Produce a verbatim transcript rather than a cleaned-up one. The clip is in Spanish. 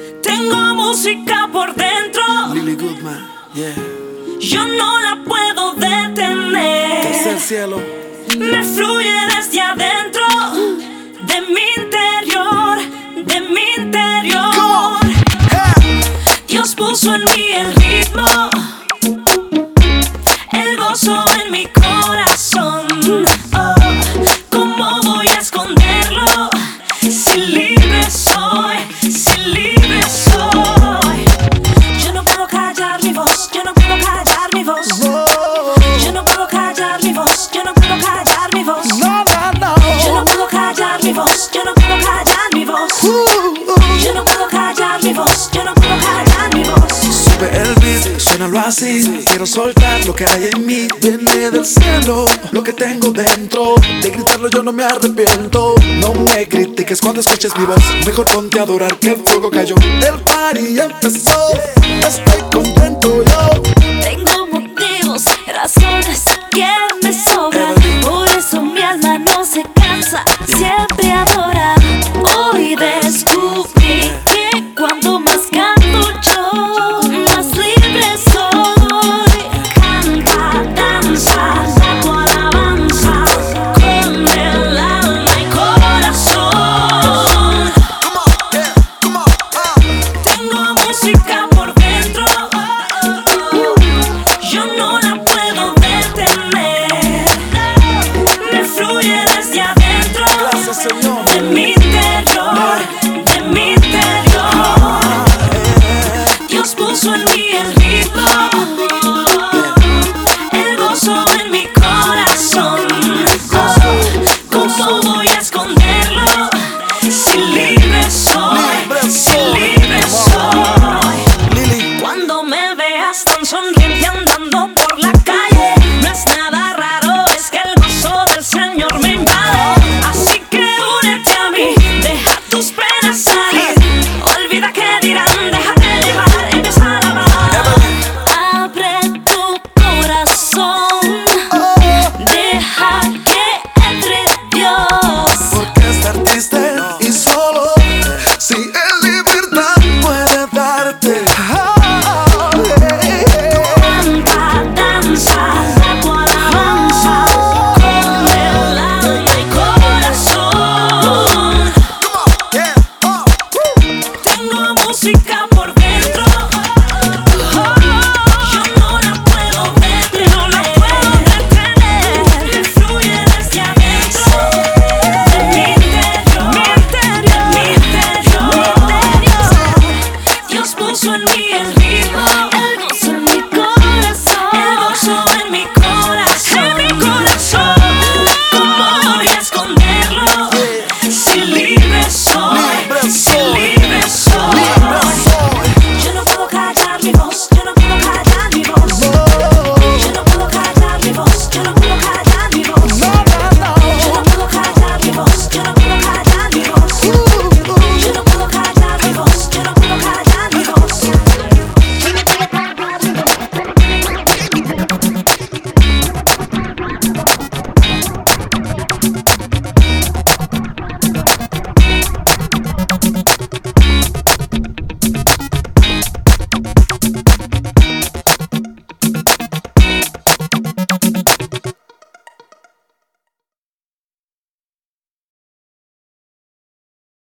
Tengo música por dentro. Lily Goodman, yeah. Yo no la puedo detener. Tercer cielo. Me fluye desde adentro, de mi interior, de mi interior. Dios puso en mí el ritmo, el gozo en mi corazón. Oh, ¿cómo voy a esconderlo? Si libre soy, si libre soy. Yo no puedo callar mi voz, yo no puedo callar mi voz. Yo no puedo callar mi voz, yo no puedo callar mi voz. No, no, no. Yo no puedo callar mi voz, yo no puedo callar mi voz. Yo no puedo callar mi voz, yo no puedo callar mi voz. Sube el beat, suénalo así. Quiero soltar lo que hay en mí. Viene del cielo, lo que tengo dentro. De gritarlo yo no me arrepiento. No me critiques cuando escuches mi voz. Mejor ponte a adorar que el fuego cayó. El party empezó, estoy contento yo. Tengo motivos, razones que me sobran. Por eso mi alma no se cansa, siempre adora. Hoy descubrí que cuando más canto yo, más libre soy. Canta, danza, da tu alabanza con el alma y corazón. Tengo música por dentro, yo no la puedo detener. Me fluye desde adentro, Gracias, Señor. de mi interior, de mi interior. Dios puso en mí el ritmo, el gozo en mi corazón. Oh, ¿cómo voy a esconderlo? Si libre soy, si libre soy. Lily, Cuando me veas tan sonriente andando por la calle, no es nada raro, es que el gozo del Señor me invade. Así que únete a mí, deja tus penas salir. Olvida que dirán, déjate llevar, empieza a alabar. Abre tu corazón, deja que entre Dios. porque estar triste y solo si en libertad puede darte. Canta, danza, da tu alabanza con el alma y corazón. Tengo música